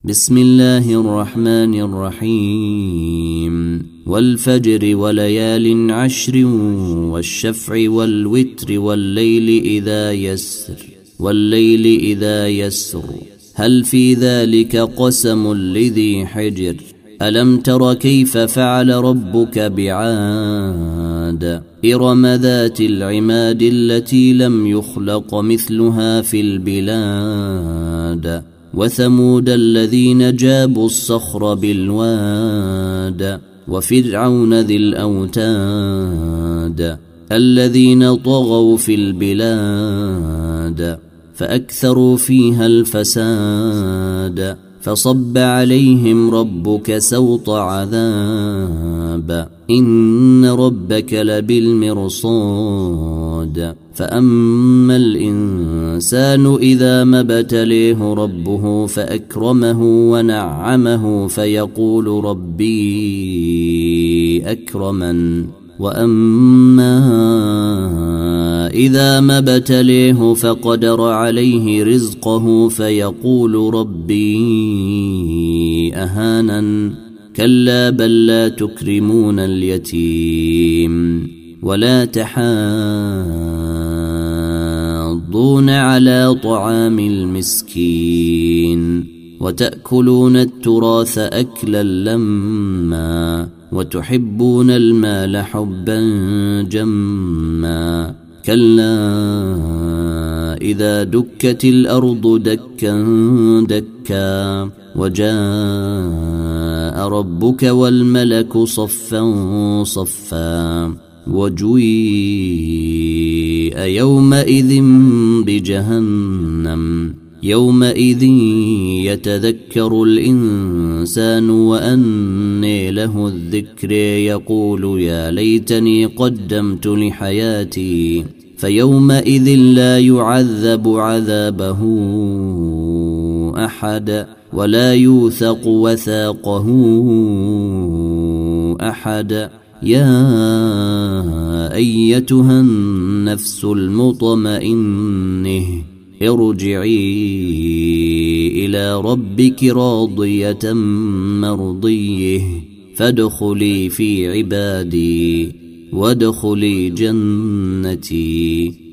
بسم الله الرحمن الرحيم والفجر وليال عشر والشفع والوتر والليل إذا يسر هل في ذلك قسم لذي حجر ألم تر كيف فعل ربك بعاد إرم ذات العماد التي لم يخلق مثلها في البلاد وثمود الذين جابوا الصخر بالواد وفرعون ذي الأوتاد الذين طغوا في البلاد فأكثروا فيها الفساد فصب عليهم ربك سوط عذاب إن ربك لبالمرصاد فأما الإنسان إذا ما ابتليه ربه فأكرمه ونعمه فيقول ربي أكرمن وأما إذا ما ابتليه فقدر عليه رزقه فيقول ربي أهانن كلا بل لا تكرمون اليتيم ولا تحاضون على طعام المسكين وتأكلون التراث أكلا لما وتحبون المال حبا جما كلا إذا دكت الأرض دكا دكا وجاء ربك والملك صفا صفا وجيء يومئذ بجهنم يومئذ يتذكر الإنسان وأنى له الذكر يقول يا ليتني قدمت لحياتي فيومئذ لا يعذب عذابه أحد ولا يوثق وثاقه أحد يا أيتها النفس المطمئنة ارجعي إلى ربك راضية مرضية فادخلي في عبادي وادخلي جنتي.